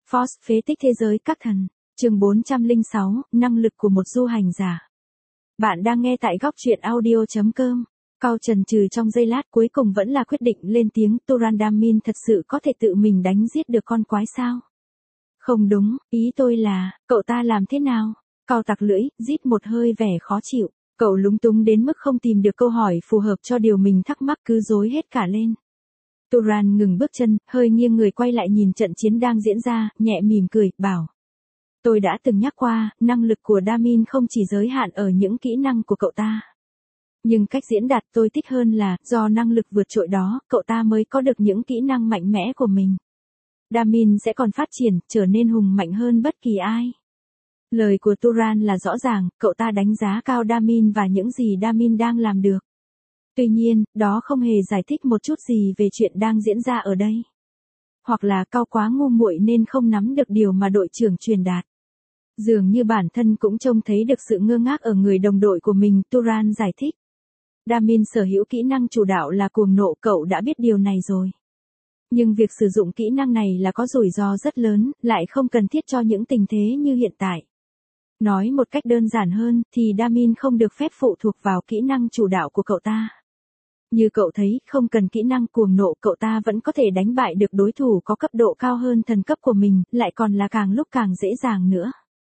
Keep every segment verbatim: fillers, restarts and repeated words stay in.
Force phế tích thế giới các thần. Chương bốn trăm lẻ sáu, năng lực của một du hành giả. Bạn đang nghe tại góc truyện audio chấm com. Cao chần chừ trong giây lát cuối cùng vẫn là quyết định lên tiếng, Turan Damin thật sự có thể tự mình đánh giết được con quái sao? Không đúng, ý tôi là, cậu ta làm thế nào? Cao tặc lưỡi, rít một hơi vẻ khó chịu. Cậu lúng túng đến mức không tìm được câu hỏi phù hợp cho điều mình thắc mắc, cứ rối hết cả lên. Turan ngừng bước chân, hơi nghiêng người quay lại nhìn trận chiến đang diễn ra, nhẹ mỉm cười, bảo. Tôi đã từng nhắc qua, năng lực của Damin không chỉ giới hạn ở những kỹ năng của cậu ta. Nhưng cách diễn đạt tôi thích hơn là, do năng lực vượt trội đó, cậu ta mới có được những kỹ năng mạnh mẽ của mình. Damin sẽ còn phát triển, trở nên hùng mạnh hơn bất kỳ ai. Lời của Turan là rõ ràng, cậu ta đánh giá cao Damin và những gì Damin đang làm được. Tuy nhiên, đó không hề giải thích một chút gì về chuyện đang diễn ra ở đây. Hoặc là Cao quá ngu muội nên không nắm được điều mà đội trưởng truyền đạt. Dường như bản thân cũng trông thấy được sự ngơ ngác ở người đồng đội của mình, Turan giải thích. Damin sở hữu kỹ năng chủ đạo là cuồng nộ, cậu đã biết điều này rồi. Nhưng việc sử dụng kỹ năng này là có rủi ro rất lớn, lại không cần thiết cho những tình thế như hiện tại. Nói một cách đơn giản hơn, thì Damin không được phép phụ thuộc vào kỹ năng chủ đạo của cậu ta. Như cậu thấy, không cần kỹ năng cuồng nộ, cậu ta vẫn có thể đánh bại được đối thủ có cấp độ cao hơn thần cấp của mình, lại còn là càng lúc càng dễ dàng nữa.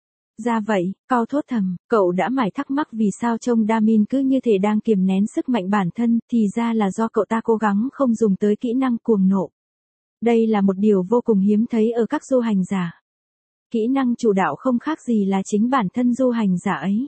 Ra vậy, Cao thốt thầm, cậu đã mải thắc mắc vì sao trông Damin cứ như thể đang kiềm nén sức mạnh bản thân, thì ra là do cậu ta cố gắng không dùng tới kỹ năng cuồng nộ. Đây là một điều vô cùng hiếm thấy ở các du hành giả. Kỹ năng chủ đạo không khác gì là chính bản thân du hành giả ấy.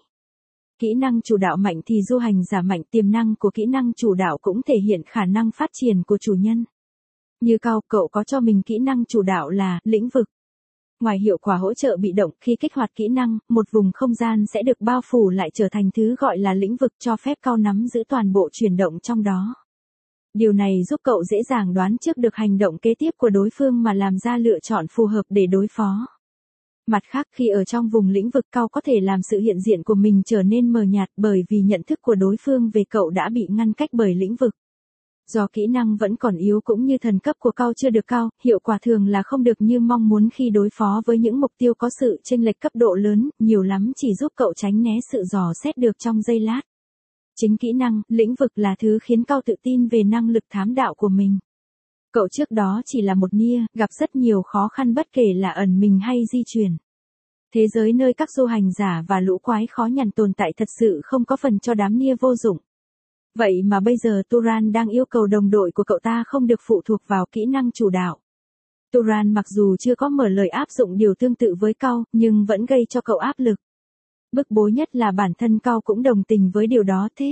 Kỹ năng chủ đạo mạnh thì du hành giả mạnh, tiềm năng của kỹ năng chủ đạo cũng thể hiện khả năng phát triển của chủ nhân. Như Cao, cậu có cho mình kỹ năng chủ đạo là lĩnh vực. Ngoài hiệu quả hỗ trợ bị động, khi kích hoạt kỹ năng, một vùng không gian sẽ được bao phủ lại trở thành thứ gọi là lĩnh vực, cho phép Cao nắm giữ toàn bộ chuyển động trong đó. Điều này giúp cậu dễ dàng đoán trước được hành động kế tiếp của đối phương mà làm ra lựa chọn phù hợp để đối phó. Mặt khác, khi ở trong vùng lĩnh vực, Cao có thể làm sự hiện diện của mình trở nên mờ nhạt bởi vì nhận thức của đối phương về cậu đã bị ngăn cách bởi lĩnh vực. Do kỹ năng vẫn còn yếu cũng như thần cấp của Cao chưa được cao, hiệu quả thường là không được như mong muốn khi đối phó với những mục tiêu có sự chênh lệch cấp độ lớn, nhiều lắm chỉ giúp cậu tránh né sự dò xét được trong giây lát. Chính kỹ năng, lĩnh vực là thứ khiến Cao tự tin về năng lực thám đạo của mình. Cậu trước đó chỉ là một nia, gặp rất nhiều khó khăn bất kể là ẩn mình hay di chuyển. Thế giới nơi các du hành giả và lũ quái khó nhằn tồn tại thật sự không có phần cho đám nia vô dụng. Vậy mà bây giờ Turan đang yêu cầu đồng đội của cậu ta không được phụ thuộc vào kỹ năng chủ đạo. Turan mặc dù chưa có mở lời áp dụng điều tương tự với Cao, nhưng vẫn gây cho cậu áp lực. Bức bối nhất là bản thân Cao cũng đồng tình với điều đó thế.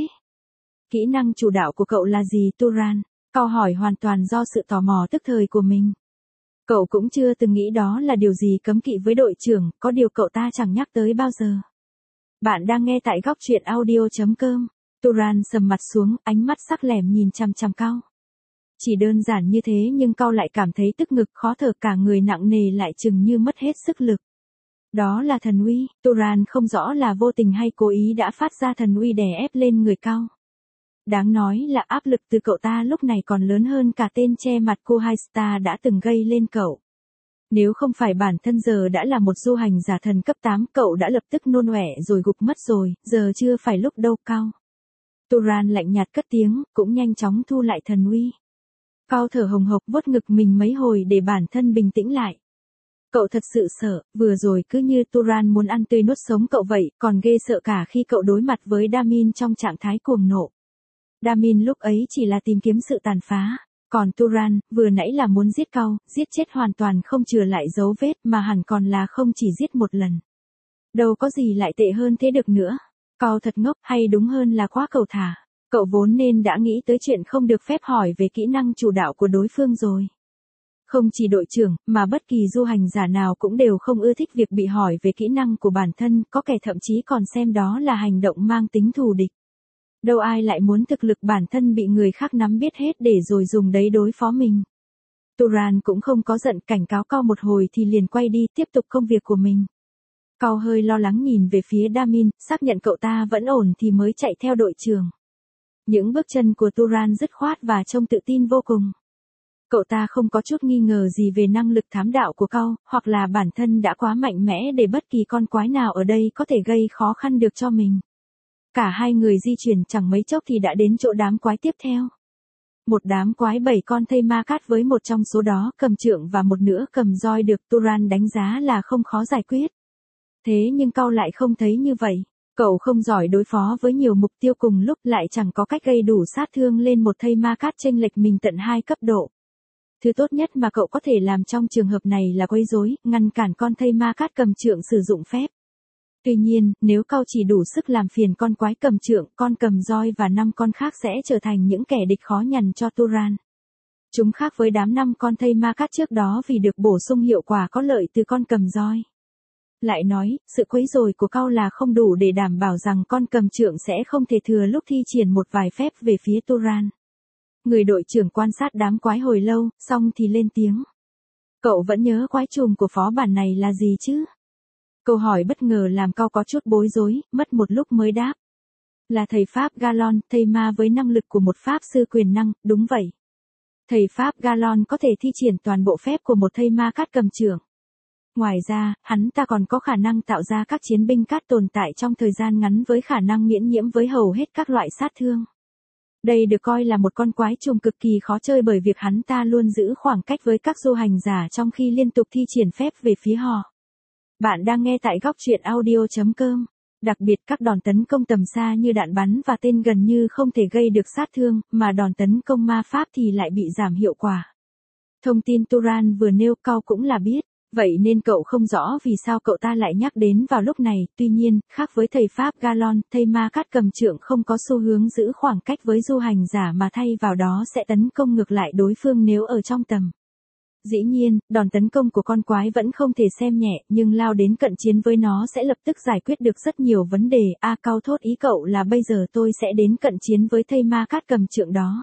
Kỹ năng chủ đạo của cậu là gì Turan? Cao hỏi hoàn toàn do sự tò mò tức thời của mình. Cậu cũng chưa từng nghĩ đó là điều gì cấm kỵ với đội trưởng, có điều cậu ta chẳng nhắc tới bao giờ. Bạn đang nghe tại góc truyện audio chấm com. Turan sầm mặt xuống, ánh mắt sắc lẻm nhìn chằm chằm Cao. Chỉ đơn giản như thế nhưng Cao lại cảm thấy tức ngực, khó thở, cả người nặng nề lại chừng như mất hết sức lực. Đó là thần uy, Turan không rõ là vô tình hay cố ý đã phát ra thần uy đè ép lên người Cao. Đáng nói là áp lực từ cậu ta lúc này còn lớn hơn cả tên che mặt cô Haista đã từng gây lên cậu. Nếu không phải bản thân giờ đã là một du hành giả thần cấp tám, cậu đã lập tức nôn ọe rồi gục mất rồi, giờ chưa phải lúc đâu Cao. Turan lạnh nhạt cất tiếng, cũng nhanh chóng thu lại thần uy. Cao thở hồng hộc vuốt ngực mình mấy hồi để bản thân bình tĩnh lại. Cậu thật sự sợ, vừa rồi cứ như Turan muốn ăn tươi nuốt sống cậu vậy, còn ghê sợ cả khi cậu đối mặt với Damin trong trạng thái cuồng nộ. Damin lúc ấy chỉ là tìm kiếm sự tàn phá, còn Turan, vừa nãy là muốn giết Cao, giết chết hoàn toàn không chừa lại dấu vết mà hẳn còn là không chỉ giết một lần. Đâu có gì lại tệ hơn thế được nữa. Cao thật ngốc, hay đúng hơn là quá cầu thả. Cậu vốn nên đã nghĩ tới chuyện không được phép hỏi về kỹ năng chủ đạo của đối phương rồi. Không chỉ đội trưởng, mà bất kỳ du hành giả nào cũng đều không ưa thích việc bị hỏi về kỹ năng của bản thân, có kẻ thậm chí còn xem đó là hành động mang tính thù địch. Đâu ai lại muốn thực lực bản thân bị người khác nắm biết hết để rồi dùng đấy đối phó mình. Turan cũng không có giận, cảnh cáo Cao một hồi thì liền quay đi tiếp tục công việc của mình. Cao hơi lo lắng nhìn về phía Damin, xác nhận cậu ta vẫn ổn thì mới chạy theo đội trưởng. Những bước chân của Turan dứt khoát và trông tự tin vô cùng. Cậu ta không có chút nghi ngờ gì về năng lực thám đạo của Cao, hoặc là bản thân đã quá mạnh mẽ để bất kỳ con quái nào ở đây có thể gây khó khăn được cho mình. Cả hai người di chuyển chẳng mấy chốc thì đã đến chỗ đám quái tiếp theo. Một đám quái bảy con thây ma cát với một trong số đó cầm trượng và một nữa cầm roi được Turan đánh giá là không khó giải quyết. Thế nhưng Cao lại không thấy như vậy. Cậu không giỏi đối phó với nhiều mục tiêu cùng lúc, lại chẳng có cách gây đủ sát thương lên một thây ma cát chênh lệch mình tận hai cấp độ. Thứ tốt nhất mà cậu có thể làm trong trường hợp này là quấy rối, ngăn cản con thây ma cát cầm trượng sử dụng phép. Tuy nhiên, nếu Cao chỉ đủ sức làm phiền con quái cầm trượng, con cầm roi và năm con khác sẽ trở thành những kẻ địch khó nhằn cho Turan. Chúng khác với đám năm con thây ma cát trước đó vì được bổ sung hiệu quả có lợi từ con cầm roi. Lại nói, sự quấy rối của Cao là không đủ để đảm bảo rằng con cầm trượng sẽ không thể thừa lúc thi triển một vài phép về phía Turan. Người đội trưởng quan sát đám quái hồi lâu, xong thì lên tiếng. Cậu vẫn nhớ quái trùm của phó bản này là gì chứ? Câu hỏi bất ngờ làm Cao có chút bối rối, mất một lúc mới đáp. Là thầy Pháp Galon, thầy ma với năng lực của một Pháp sư quyền năng, đúng vậy. Thầy Pháp Galon có thể thi triển toàn bộ phép của một thầy ma cát cầm trượng. Ngoài ra, hắn ta còn có khả năng tạo ra các chiến binh cát tồn tại trong thời gian ngắn với khả năng miễn nhiễm với hầu hết các loại sát thương. Đây được coi là một con quái trùng cực kỳ khó chơi bởi việc hắn ta luôn giữ khoảng cách với các du hành giả trong khi liên tục thi triển phép về phía họ. Bạn đang nghe tại góc truyện audio chấm com. Đặc biệt các đòn tấn công tầm xa như đạn bắn và tên gần như không thể gây được sát thương, mà đòn tấn công ma pháp thì lại bị giảm hiệu quả. Thông tin Turan vừa nêu Cao cũng là biết, vậy nên cậu không rõ vì sao cậu ta lại nhắc đến vào lúc này. Tuy nhiên, khác với thầy Pháp Galon, thầy ma cát cầm trượng không có xu hướng giữ khoảng cách với du hành giả mà thay vào đó sẽ tấn công ngược lại đối phương nếu ở trong tầm. Dĩ nhiên, đòn tấn công của con quái vẫn không thể xem nhẹ, nhưng lao đến cận chiến với nó sẽ lập tức giải quyết được rất nhiều vấn đề. A Cao thốt ý cậu là bây giờ tôi sẽ đến cận chiến với thây ma cát cầm trượng đó.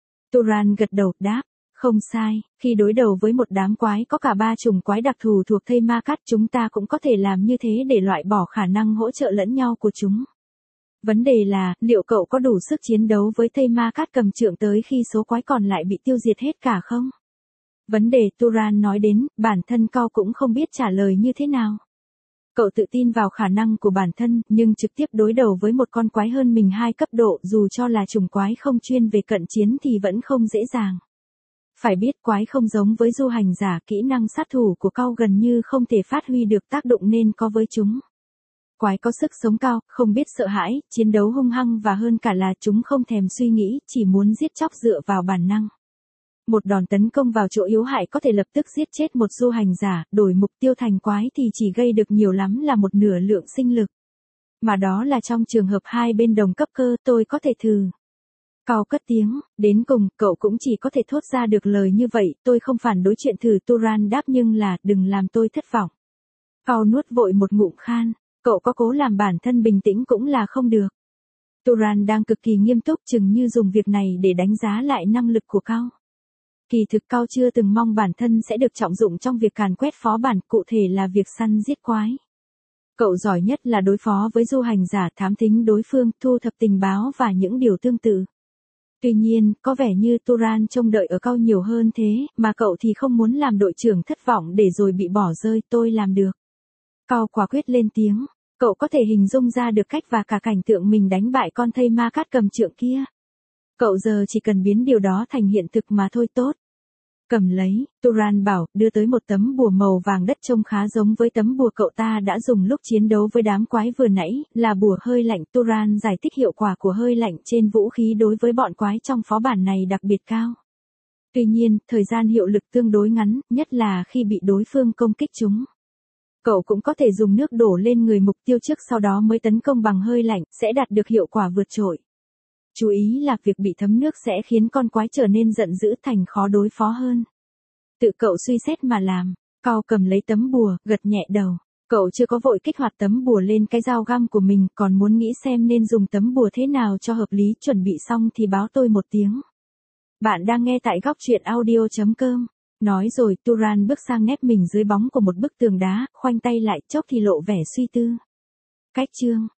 Turan gật đầu, đáp, không sai, khi đối đầu với một đám quái có cả ba chủng quái đặc thù thuộc thây ma cát chúng ta cũng có thể làm như thế để loại bỏ khả năng hỗ trợ lẫn nhau của chúng. Vấn đề là, liệu cậu có đủ sức chiến đấu với thây ma cát cầm trượng tới khi số quái còn lại bị tiêu diệt hết cả không? Vấn đề Turan nói đến, bản thân Cao cũng không biết trả lời như thế nào. Cậu tự tin vào khả năng của bản thân, nhưng trực tiếp đối đầu với một con quái hơn mình hai cấp độ dù cho là chủng quái không chuyên về cận chiến thì vẫn không dễ dàng. Phải biết quái không giống với du hành giả, kỹ năng sát thủ của Cao gần như không thể phát huy được tác động nên có với chúng. Quái có sức sống cao, không biết sợ hãi, chiến đấu hung hăng và hơn cả là chúng không thèm suy nghĩ, chỉ muốn giết chóc dựa vào bản năng. Một đòn tấn công vào chỗ yếu hại có thể lập tức giết chết một du hành giả, đổi mục tiêu thành quái thì chỉ gây được nhiều lắm là một nửa lượng sinh lực. Mà đó là trong trường hợp hai bên đồng cấp cơ, tôi có thể thử. Cao cất tiếng, đến cùng, cậu cũng chỉ có thể thốt ra được lời như vậy, tôi không phản đối chuyện thử. Turan đáp, nhưng là, đừng làm tôi thất vọng. Cao nuốt vội một ngụm khan, cậu có cố làm bản thân bình tĩnh cũng là không được. Turan đang cực kỳ nghiêm túc, chừng như dùng việc này để đánh giá lại năng lực của Cao. Kỳ thực Cao chưa từng mong bản thân sẽ được trọng dụng trong việc càn quét phó bản, cụ thể là việc săn giết quái. Cậu giỏi nhất là đối phó với du hành giả, thám thính đối phương, thu thập tình báo và những điều tương tự. Tuy nhiên, có vẻ như Turan trông đợi ở Cao nhiều hơn thế, mà cậu thì không muốn làm đội trưởng thất vọng để rồi bị bỏ rơi. Tôi làm được. Cao quả quyết lên tiếng, cậu có thể hình dung ra được cách và cả cảnh tượng mình đánh bại con thây ma cát cầm trượng kia. Cậu giờ chỉ cần biến điều đó thành hiện thực mà thôi. Tốt. Cầm lấy, Turan bảo, đưa tới một tấm bùa màu vàng đất trông khá giống với tấm bùa cậu ta đã dùng lúc chiến đấu với đám quái vừa nãy, là bùa hơi lạnh. Turan giải thích hiệu quả của hơi lạnh trên vũ khí đối với bọn quái trong phó bản này đặc biệt cao. Tuy nhiên, thời gian hiệu lực tương đối ngắn, nhất là khi bị đối phương công kích chúng. Cậu cũng có thể dùng nước đổ lên người mục tiêu trước sau đó mới tấn công bằng hơi lạnh, sẽ đạt được hiệu quả vượt trội. Chú ý là việc bị thấm nước sẽ khiến con quái trở nên giận dữ thành khó đối phó hơn. Tự cậu suy xét mà làm. Cao cầm lấy tấm bùa, gật nhẹ đầu. Cậu chưa có vội kích hoạt tấm bùa lên cái dao găm của mình, còn muốn nghĩ xem nên dùng tấm bùa thế nào cho hợp lý. Chuẩn bị xong thì báo tôi một tiếng. Bạn đang nghe tại góc truyện audio chấm com. Nói rồi, Turan bước sang nép mình dưới bóng của một bức tường đá, khoanh tay lại, chốc thì lộ vẻ suy tư. Cách chương.